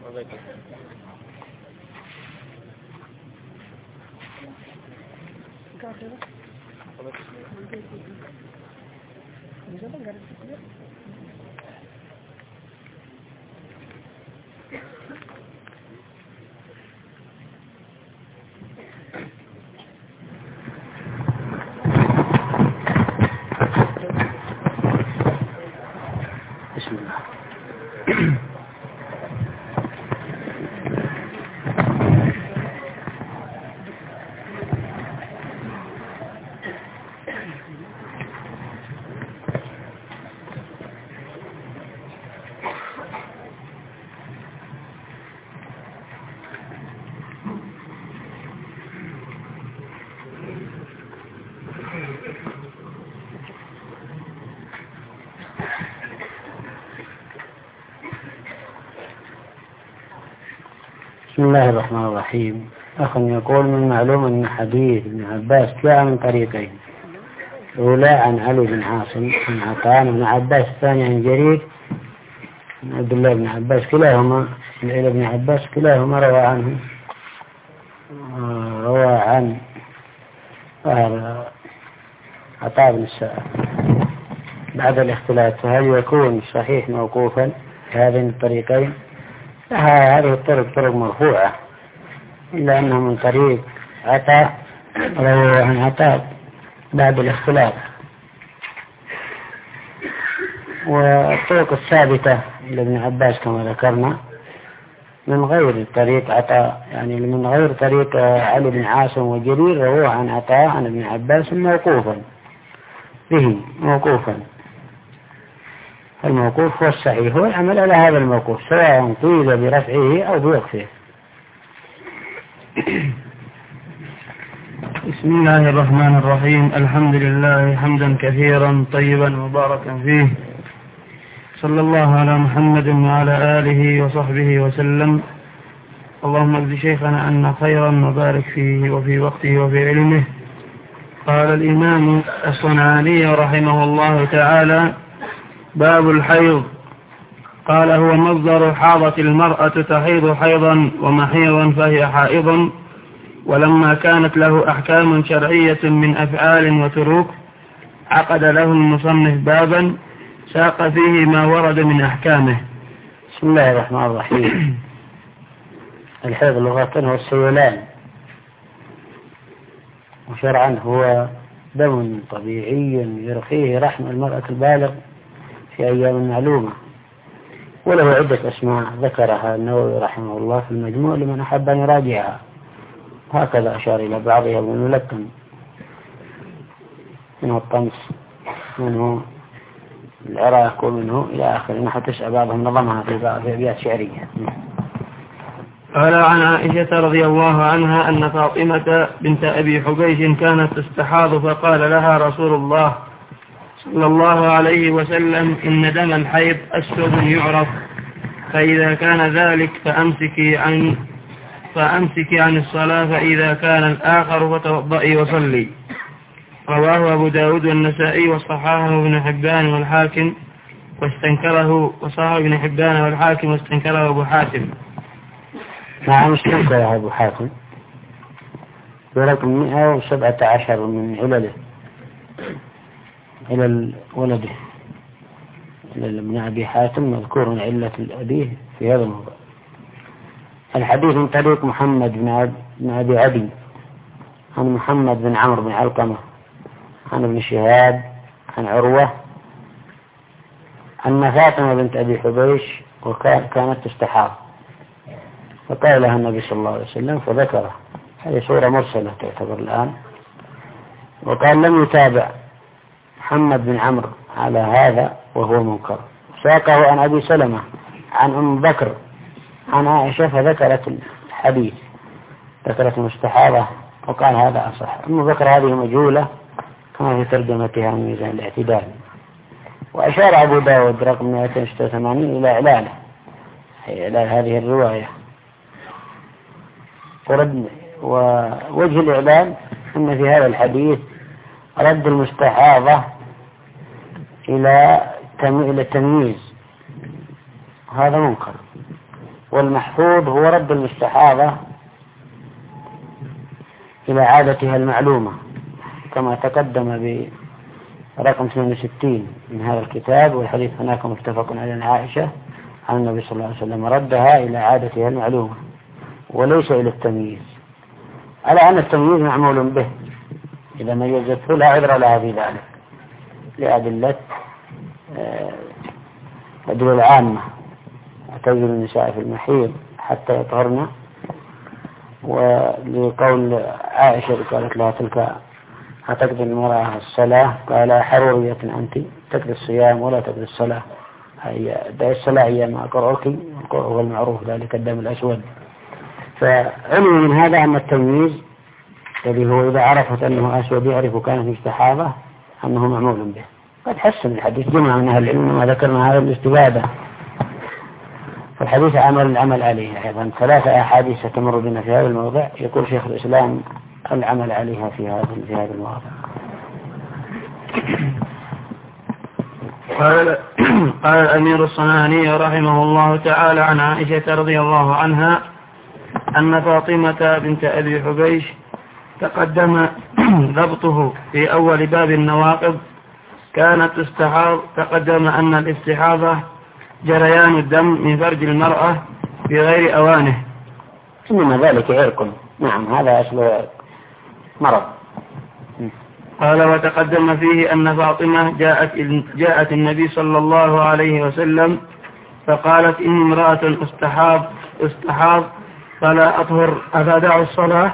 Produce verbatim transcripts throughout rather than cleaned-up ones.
بسم الله. بسم الله الرحمن الرحيم. أخ يقول: من معلوم أن حديث ابن عباس جاء من طريقين، الأولى عن علي بن عاصم عن عطاء بن عباس، الثاني عن جرير بن عبد الله بن عباس، كلاهما إلى ابن عباس، كلاهما روى عنه روى عن عطاء بن السائب بعد الاختلاف. فهل يكون صحيح موقوفا هذين الطريقين؟ هذه الطرق طرق مرفوعة، إلا أنها من طريق عطاء روى عن عطاء بعد الاختلاف. والطرق الثابتة لابن عباس كما ذكرنا من غير طريق عطاء، يعني من غير طريق علي بن عاصم وجرير، روى عن عطاء عن ابن عباس موقوفا به موقوفا. الموقوف هو الصحيح، هو العمل على هذا الموقوف سواء قيل برفعه أو بوقفه. بسم الله الرحمن الرحيم. الحمد لله حمدا كثيرا طيبا مباركا فيه، صلى الله على محمد وعلى آله وصحبه وسلم. اللهم اجزي شيخنا أن خيرا وبارك فيه وفي وقته وفي علمه. قال الإمام الصنعاني رحمه الله تعالى: باب الحيض. قال: هو مصدر حاضت المرأة تحيض حيضا ومحيضا فهي حائض. ولما كانت له أحكام شرعية من أفعال وتروك عقد له المصنف بابا ساق فيه ما ورد من أحكامه. بسم الله الرحمن الرحيم. الحيض لغة هو السيلان، وشرعا هو دم طبيعي يرخيه رحم المرأة البالغ في أيام معلومة، وله عدة أسماء ذكرها النووي رحمه الله في المجموع لمن أحب أن يراجعها، هكذا أشار إلى بعضها من الملكم، منه الطمس، منه العراق، ومنه إلى آخر، حتى تسعى بعضهم نظمها في بعض أبيات شعرية. قال: عن عائشة رضي الله عنها أن فاطمة بنت أبي حبيش كانت تستحاض، فقال لها رسول الله صلى الله عليه وسلم: إن دم الحيض أسود يعرف، فإذا كان ذلك فأمسكي عن فأمسكي عن الصلاة، فإذا كان الآخر فتوضئي وصلي. رواه أبو داود والنسائي وصححه ابن حبان والحاكم واستنكره وصححه ابن حبان والحاكم واستنكره أبو حاتم. نعم، استنكره أبو حاتم برقم مئة وسبعة عشر من علله إلى ولده إلى ابن أبي حاتم، مذكور من علة الأبيه في هذا الموضوع. الحديث من طريق محمد بن أبي عدي عن محمد بن عمرو بن علقمة عن ابن شهاب عن عروة أن فاطمة بنت أبي حبيش وكانت تستحاض، فقال لها النبي صلى الله عليه وسلم فذكره. هذه صورة مرسلة تعتبر الآن. وقال: لم يتابع محمد بن عمرو على هذا وهو منكر. ساقه عن أبي سلمة عن أم بكر عن عائشة فذكرت الحديث، ذكرت المستحاضة وقال هذا أصح. أم بكر هذه مجهولة كما في ترجمتها من ميزان الاعتدال. وأشار أبو داود رقم مئتين وستة وثمانين إلى إعلانه، أي إعلان هذه الرواية. ووجه الإعلان أن في هذا الحديث رد المستحاضة إلى التمييز، هذا منكر، والمحفوظ هو رد المستحاضة إلى عادتها المعلومة كما تقدم برقم اثنين وستين من هذا الكتاب، والحديث هناك متفق على عائشة عن النبي صلى الله عليه وسلم ردها إلى عادتها المعلومة وليس إلى التمييز، على أن التمييز معمول به إذا ميزته لا عذر لها في ذلك لأدلة الأدلة العامة، اعتزلوا النساء في المحيض حتى يطهرن، ولقول عائشة قالت لها تلك أتقضي المرأة الصلاة قال حرورية أنت تقضي الصيام ولا تقضي الصلاة، هي داء الصلاة هي ما قرأك هو المعروف ذلك الدم الأسود. فعلم من هذا أن التمييز الذي هو إذا عرفت أنه أسود يعرف كانت مستحاضة أنه معمول به. قد حسن الحديث جمع من أهل العلم وما ذكرنا هذا الاستفادة، فالحديث عمل العمل عليه أيضا. ثلاثة أحاديث تمر بنا في هذا الموضع يقول شيخ الإسلام العمل عليها في هذا في هذا الموضع. قال قال الأمير الصنعاني رحمه الله تعالى عن عائشة رضي الله عنها أن فاطمة بنت أبي حبيش تقدم ضبطه في أول باب النواقض كانت تستحاض. تقدم أن الاستحاضة جريان الدم من فرج المرأة في غير أوانه، إنما ذلك عرق. نعم هذا أصل مرض. قال وتقدم فيه أن فاطمة جاءت جاءت النبي صلى الله عليه وسلم فقالت إني امرأة استحاض استحاض فلا أطهر أفأدع الصلاة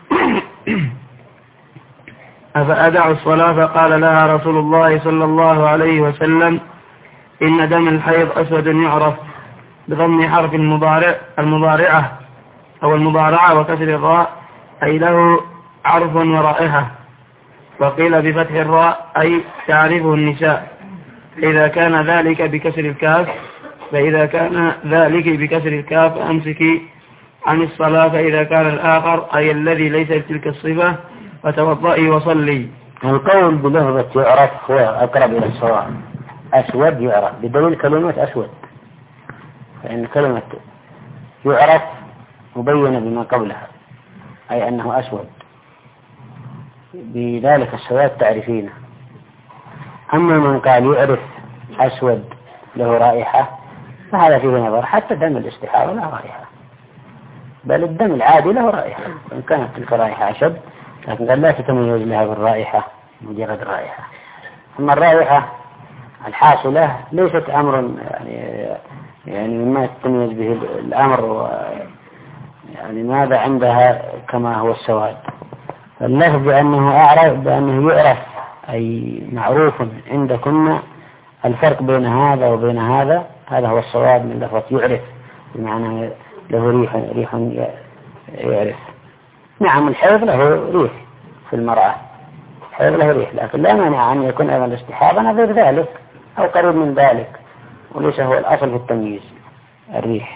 أفأدع الصلاة فقال لها رسول الله صلى الله عليه وسلم إن دم الحيض أسود يعرف بضم حرف المضارع المضارعة أو المضارعة وكسر الراء أي له عرف ورائحة، وقيل بفتح الراء أي تعرفه النساء، إذا كان ذلك بكسر الكاف فإذا كان ذلك بكسر الكاف أمسكي عن الصلاة، فإذا كان الآخر أي الذي ليس بتلك الصفة فتوضئي وصلي. القول بلفظة يعرف هو أقرب إلى الصواب. أسود يعرف بدليل كلمة أسود، فإن كلمة يعرف مبينة بما قبلها أي أنه أسود، بذلك السواد تعرفينه. أما من قال يعرف أسود له رائحة فهذا فيه نظر، حتى دم الاستحاضة له رائحة، بل الدم العادي له رائحة وإن كانت تلك رائحة أشد، لكن قد لا تتميز لها بالرائحة مجرد الرائحة. أما الرائحة الحاصلة ليست أمر يعني يعني مما تتميز به الأمر يعني ماذا عندها كما هو السواد. فاللفظ بأنه أعرف بأنه يعرف أي معروف عندكم الفرق بين هذا وبين هذا، هذا هو الصواب من لفظ يعرف، بمعنى له ريح ريح يعرف. نعم الحيض له ريح في المرأة، الحيض له ريح، لكن لا مانع أن يكون أيضا الاستحاضة نظير ذلك أو قريب من ذلك، وليس هو الأصل في التمييز الريح.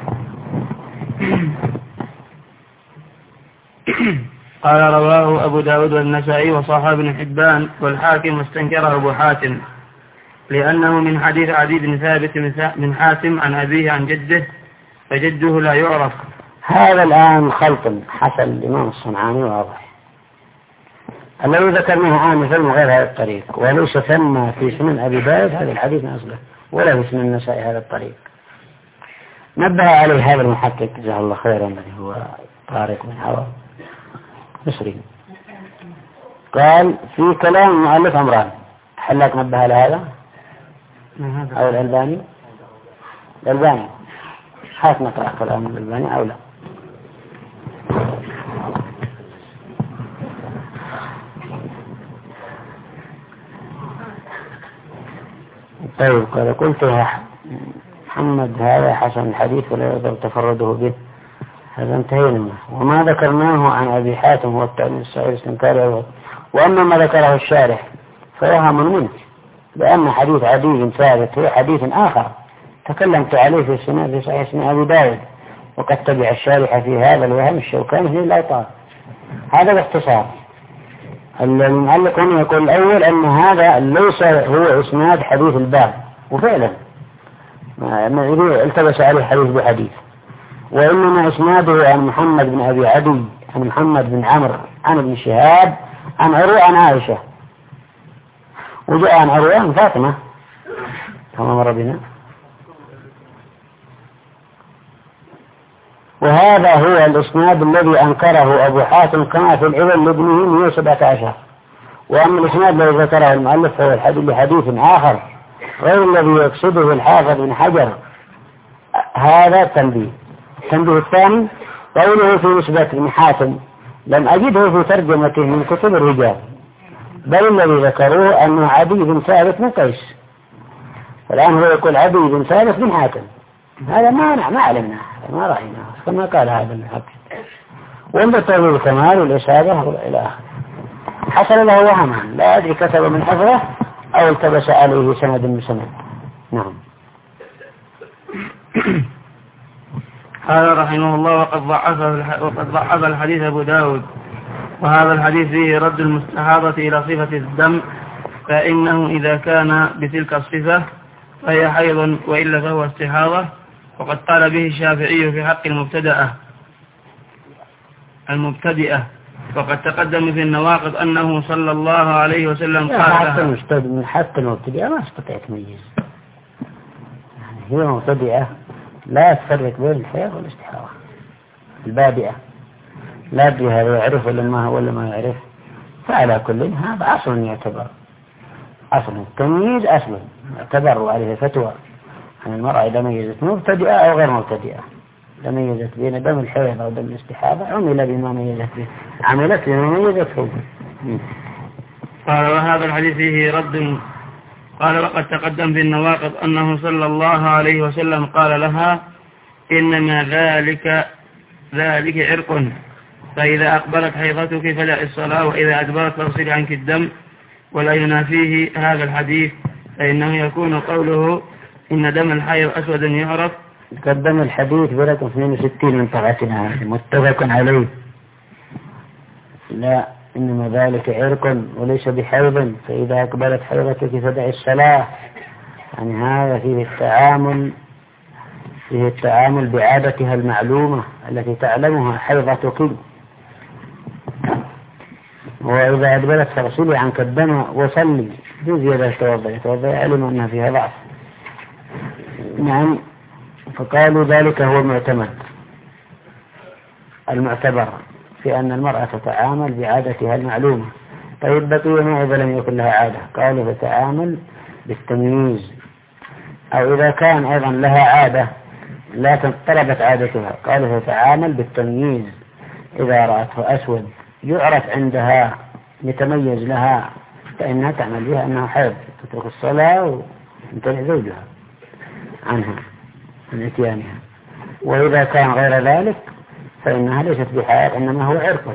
قال رواه أبو داود والنسائي وصححه ابن حبان والحاكم واستنكره أبو حاتم لأنه من حديث عدي بن ثابت من حاتم عن أبيه عن جده فجده لا يعرف. هذا الآن خلط حسن الإمام الصنعاني واضح الذي ذكرناه آنفا من غير هذا الطريق، وليس ثم في سنن أبي داود هذا الحديث أصله ولا في سنن النسائي هذا الطريق. نبه عليه هذا المحقق جزاه الله خيرا الذي هو طارق بن عوض مصري، قال في كلام المؤلف أمران، حلك نبه لهذا أو الألباني؟ الألباني حاس نقرأ كلام الألباني أو لا؟ طيب قال قلت يا محمد هذا حسن الحديث ولا يقدر تفرده به، هذا انتهينا منه. وما ذكرناه عن أبي حاتم هو التأمين الصحيح استنكاره، وأما ما ذكره الشارح فوهم منه، لأن حديث عدي ثابت هو حديث آخر تكلمت عليه في السنة في صحيح سنة أبي داود، وقد تبع الشارح في هذا الوهم الشوكاني في الأوطان. هذا باختصار. المعلق هنا يقول الأول أن هذا ليس هو إسناد حديث الباب، وفعلا ما التبس عليه حديث بحديث، وإنما إسناده عن محمد بن أبي عدي عن محمد بن عمرو عن ابن شهاب عن عروة عن عائشة، وجاء عن عروة عن فاطمة كما مر بنا. وهذا هو الإسناد الذي أنكره أبو حاتم كما في العلل لابنه مئة وسبعة عشر. وأما الإسناد الذي ذكره المؤلف فهو الحديث لحديث آخر غير الذي يقصده الحافظ بن حجر. هذا التنبيه. التنبيه الثاني قوله في نسبة ابن حاتم لم أجده في ترجمته من كتب الرجال، بل الذي ذكروه أنه عدي بن ثابت بن قيس، والآن هو يقول عدي بن ثابت بن حاتم. هذا ما ما علمناه ما رأيناه كما قال هذا الحق. وانظر تغيير الكمال والإصابة إلى آخره. حصل له وهما لا أدري كتب من حفظه أو التبس عليه سند من سند. نعم. قال رحمه الله وقد ضعف وقد ضعف الحديث أبو داود، وهذا الحديث فيه رد المستحاضة إلى صفة الدم، فإنه إذا كان بتلك الصفة فهي حيض وإلا فهو استحاضة. وقد قال به الشافعي في حق المبتدأة المبتدئة وقد تقدم في النواقض أنه صلى الله عليه وسلم قال حتى من حتى المبتدئة ما استطيع تميز، يعني هي مبتدئة لا تفرق بين الحيض والاستحاضة. البادئة لا أدري هذا يعرف ولا ما ولا ما يعرف. فعلى كل هذا أصل يعتبر أصل التمييز أصل يعتبر، وعليه فتوى عن المرأة إذا ميزت مبتدئة أو غير مبتدئة، إذا ميزت بين دم الحيض أو دم الاستحاضة عمل بما ميزت به، عملت بما ميزته. قال وهذا الحديث فيه رد. قال وقد تقدم في النواقض أنه صلى الله عليه وسلم قال لها إنما ذلك ذلك عرق، فإذا أقبلت حيضتك فدع الصلاة، وإذا أدبرت فاغسل عنك الدم. ولا ينافيه هذا الحديث، فإنه يكون قوله إن دم الحيض أسود يعرف. تقدم الحديث برقم اثنين وستين من طبعتنا متفق عليه. لا إنما ذلك عرق وليس بحيض، فإذا أقبلت حيضتك فدع الصلاة. يعني هذا فيه التعامل فيه التعامل بعادتها المعلومة التي تعلمها حيضتك. وإذا أدبرت فاغسلي عنك الدم وصلي بزيادة توضئ توضئ علم أنها فيها ضعف. نعم. فقالوا ذلك هو المعتمد المعتبر في أن المرأة تتعامل بعادتها المعلومة. طيب بقي ما إذا لم يكن لها عادة؟ قالوا تتعامل بالتمييز، أو إذا كان أيضا لها عادة لكن طلبت عادتها قالوا تتعامل بالتمييز. إذا رأته أسود يعرف عندها يتميز لها فإنها تعمل بها أنها حيض، تترك الصلاة ويمتنع زوجها عنها من اتيانها. وإذا كان غير ذلك فإنها ليست بحيض إنما هو عرق.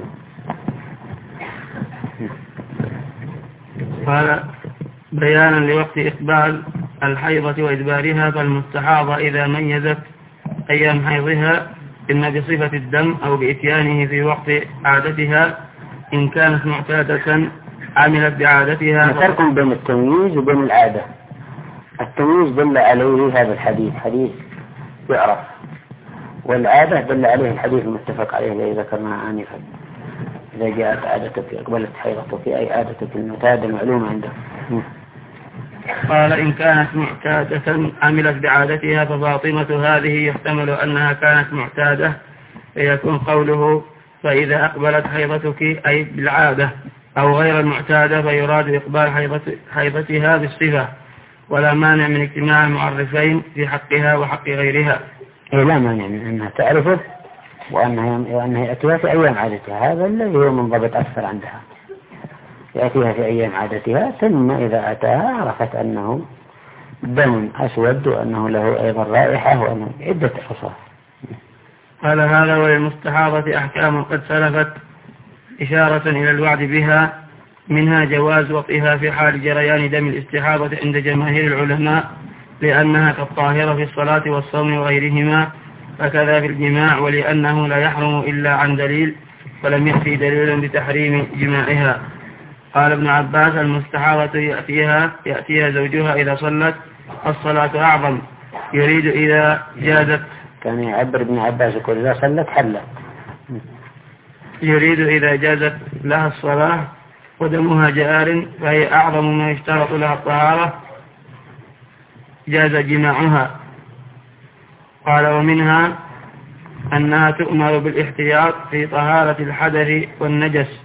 قال بيانا لوقت إقبال الحيضة وإدبارها، فالمستحاضة إذا ميزت أيام حيضها إما بصفة الدم أو بإتيانه في وقت عادتها إن كانت معتادة عملت بعادتها. فرق بين التمييز وبين العادة. التمييز دل عليه هذا الحديث حديث يعرف، والعادة دل عليه الحديث المتفق عليه الذي ذكرناه آنفا. إذا جاءت عادتك أقبلت حيضتك أي عادتك المعتادة المعلومة عنده. قال إن كانت معتادة عملت بعادتها، ففاطمة هذه يحتمل أنها كانت معتادة، فيكون قوله فإذا أقبلت حيضتك أي بالعادة، أو غير المعتادة فيراد إقبال حيضتها بالصفة. ولا مانع من اجتماع المعرفين في حقها وحق غيرها. إيه لا مانع من أنها تعرفه وأنها, وأنها يأتيها في أيام عادتها، هذا الذي هو منضبط أكثر عندها. يأتيها في أيام عادتها ثم إذا أتاها عرفت أنه دم أسود وأنه له أيضا رائحة وأنه عدة أوصاف. قال هذا وللمستحاضة أحكام قد سلفت إشارة إلى الوعد بها، منها جواز وطئها في حال جريان دم الاستحاضة عند جماهير العلماء لأنها كالطاهرة في الصلاة والصوم وغيرهما، فكذا في الجماع، ولأنه لا يحرم إلا عن دليل، فلم يأتي دليل بتحريم جماعها. قال ابن عباس المستحاضة يأتيها, يأتيها زوجها إذا صلت الصلاة أعظم، يريد إذا جازت كان يعبر ابن عباس يقول إذا صلت حلت. يريد إذا جازت لها الصلاة ودمها جار فهي أعظم ما يشترط لها الطهارة جاز جماعها. قال ومنها أنها تؤمر بالاحتياط في طهارة الحدث والنجس،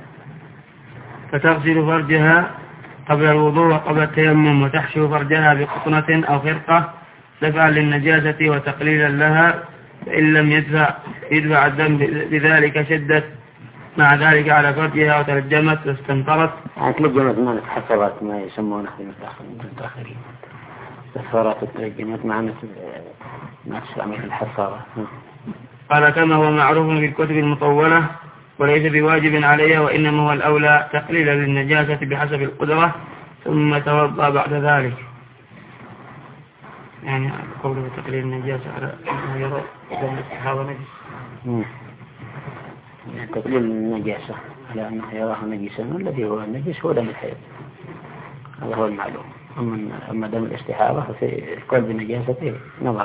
فتغسل فرجها قبل الوضوء وقبل التيمم، وتحشو فرجها بقطنة أو خرقة دفعا للنجاسة وتقليلا لها، فإن لم يدفع يدفع الدم بذلك شدت مع ذلك على فرجها وترجمت واستنطرت. يعني تلجمت ما نتحفظت ما يسمونه في المتأخرين تحفظت تلجمت معنى ما تستعمل الحفاظة. قال كما هو معروف في الكتب المطولة وليس بواجب عليها، وإنما هو الأولى تقليلا للنجاسة بحسب القدرة ثم توضأ بعد ذلك. يعني قوله تقليل النجاسة على أنه يرى دم الاستحاضة نجس. يعني تقليل النجاسة على أنه يراه نجسا، والذي هو النجس هو دم الحيض، هذا هو المعلوم. أما دم الاستحاضة ففي القول بنجاسته نظر.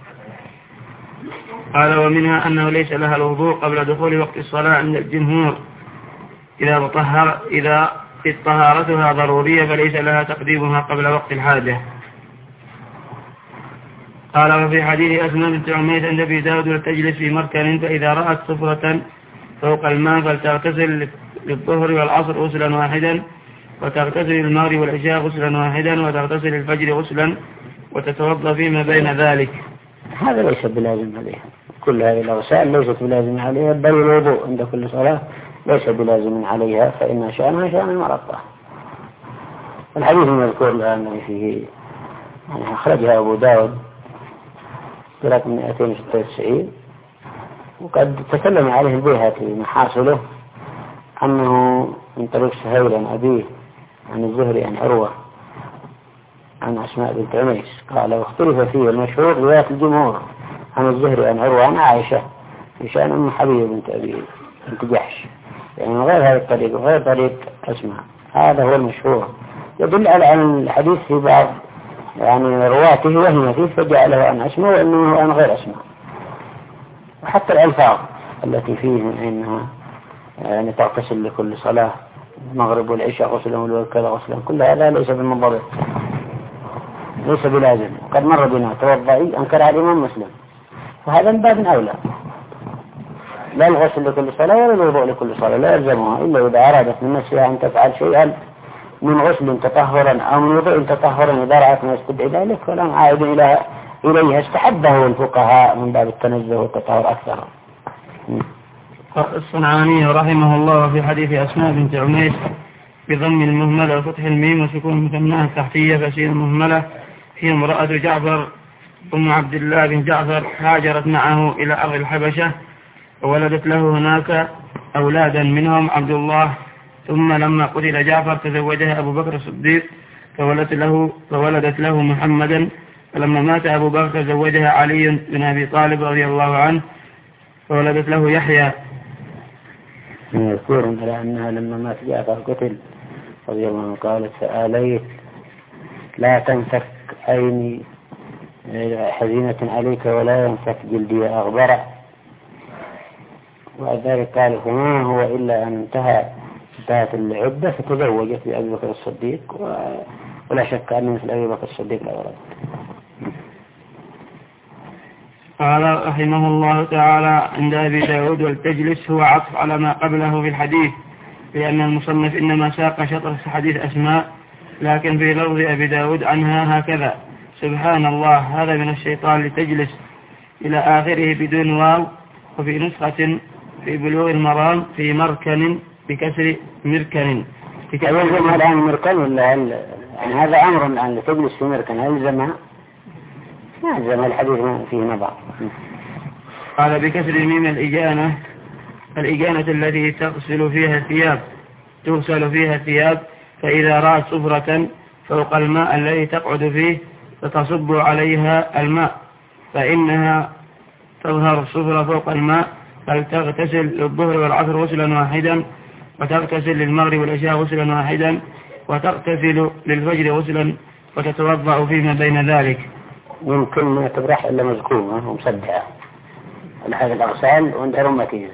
قال ومنها أنه ليس لها الوضوء قبل دخول وقت الصلاة عند الجمهور إذا طهر إذا طهارتها ضرورية فليس لها تقديمها قبل وقت الحاجة. قال وفي حديث أسماء بنت عميس عند أبي داود وتجلس في مركن فإذا رأت صفرة فوق الماء فلتغتسل للظهر والعصر غسلا واحدا، وتغتسل المغرب والعشاء غسلا واحدا، وتغتسل الفجر غسلا، وتتوضأ فيما بين ذلك. هذا ليس بلازم عليها، كل هذه الأغسال ليست بلازم عليها، بل الوضوء عند كل صلاة ليس بلازم عليها، فإن شأنها شأن المرضى. الحديث المذكور الآن فيه يعني أخرجها أبو داود ثلاثة مئتين وستة وتسعين، وقد تكلم عليه البيهقي محاصله أنه من طريق سهيل عن أبيه عن الزهري عن عروة عن أسماء بنت عميس قال واختلف فيه المشهور رواية الجمهور عن الزهري عن عروة عن عائشة في شأن أم حبيبة بنت أبي بنت جحش، يعني غير هذا الطريق وغير طريق أسماء، هذا هو المشهور. يدل على أن الحديث في بعض يعني رواته وهم فيه فجعله عن أسماء وأنه عن غير أسماء، وحتى الألفاظ التي فيه من أنها يعني تغتسل لكل صلاة المغرب والعشاء غسلا والكذا غسلا، كل هذا ليس بالمنضبط، ليس بلازم. قد مر بنا توضعي أنكر على الإمام مسلم، وهذا من باب أولى، لا الغسل لكل صلاة ولا الوضوء لكل صلاة، لا يلزمها إلا إذا أرادت من نفسها أن تفعل شيئا من غسل تطهرا أو من وضوء تطهرا إذا رأت ما يستدعي ذلك فلم عائد إلى إليها، استحبه الفقهاء من باب التنزه والتطهر أكثر. الصنعاني رحمه الله في حديث أسماء بنت عميس بضم المهملة وفتح الميم وسكون المثناه التحتية فسين المهملة هي امرأة جعفر أم عبد الله بن جعفر هاجرت معه إلى أرض الحبشة وولدت له هناك أولادا منهم عبد الله، ثم لما قتل جعفر تزوجها أبو بكر الصديق فولدت له, فولدت له محمدا، فلما مات أبو بكر تزوجها علي بن أبي طالب رضي الله عنه فولدت له يحيى. يذكر على أنها لما مات جعفر قتل رضي الله عنه قالت فآليت لا تنفك عيني حزينة عليك ولا ينفك جلدي أغبر، وبعد ذلك قال فما هو إلا أن انتهى انتهت العدة فتزوجت بأبي بكر الصديق، ولا شك أن مثل أبي بكر الصديق لا ولد. قال رحمه الله تعالى عند أبي داود والتجلس هو عطف على ما قبله في الحديث، لأن المصنف إنما ساق شطر حديث أسماء، لكن في لفظ أبي داود عنها هكذا سبحان الله هذا من الشيطان لتجلس إلى آخره بدون واو، وفي نسخة في بلوغ المرام في مركن بكسر مركن. يلزم الآن مركن ولا هل يعني هذا أمر الآن لتجلس في مركن يلزمها؟ ما يلزم الحديث فيه نظر. قال بكسر الميم الإجانة، الإجانة التي تغسل فيها الثياب تغسل فيها الثياب، فإذا رأت صفرة فوق الماء الذي تقعد فيه فتصب عليها الماء فإنها تظهر الصفرة فوق الماء فلتغتسل للظهر والعصر غسلا واحدا، وتغتسل للمغرب والعشاء غسلا واحدا، وتغتسل للفجر غسلا، وتتوضأ فيما بين ذلك. يمكن ما تبرح إلا مزكومة ومصدعة لهذه الأغسال وعند روماتيز،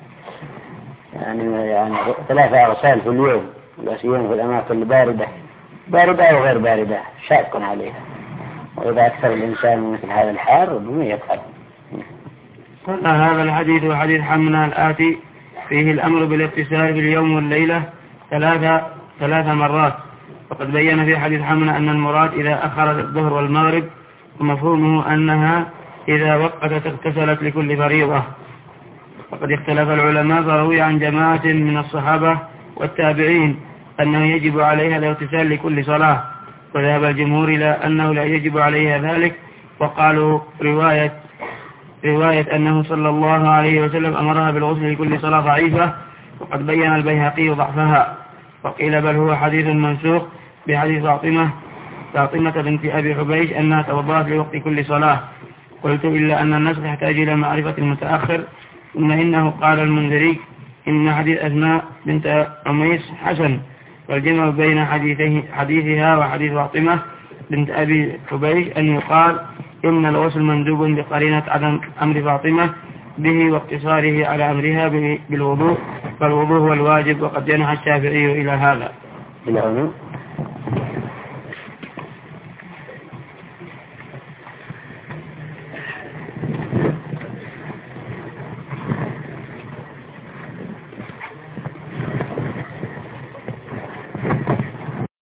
يعني يعني ثلاثة أغسال في اليوم، لا سيما في الأماكن الباردة، باردة أو غير باردة، شاق عليها. وإذا أكثر الإنسان مثل هذا الحار ربما يفعل. قال هذا الحديث وحديث حمنا الآتي فيه الأمر بالاغتسال في اليوم والليلة ثلاثة ثلاث مرات. وقد بين في حديث حمنا أن المراد إذا أخرت الظهر والمغرب، ومفهومه أنها إذا وقتت اغتسلت لكل فريضة. وقد اختلف العلماء فروي عن جماعة من الصحابة والتابعين أنه يجب عليها الاغتسال لكل صلاة، وذهب الجمهور إلى أنه لا يجب عليها ذلك، وقالوا رواية رواية أنه صلى الله عليه وسلم أمرها بالغسل لكل صلاة ضعيفة، وقد بين البيهقي ضعفها. وقيل بل هو حديث منسوخ بحديث فاطمة فاطمة بنت أبي حبيش أنها توضأت لوقت كل صلاة. قلت إلا أن النسخ يحتاج إلى معرفة المتأخر، ثم إنه قال المنذري إن حديث أسماء بنت عميس حسن، والجمع بين حديثه حديثها وحديث فاطمة بنت أبي حبيش أن يقال إن الغسل مندوب بقرينة عدم أمر فاطمة به واقتصاره على أمرها بالوضوء، فالوضوء هو الواجب. وقد جنح الشافعي إلى هذا.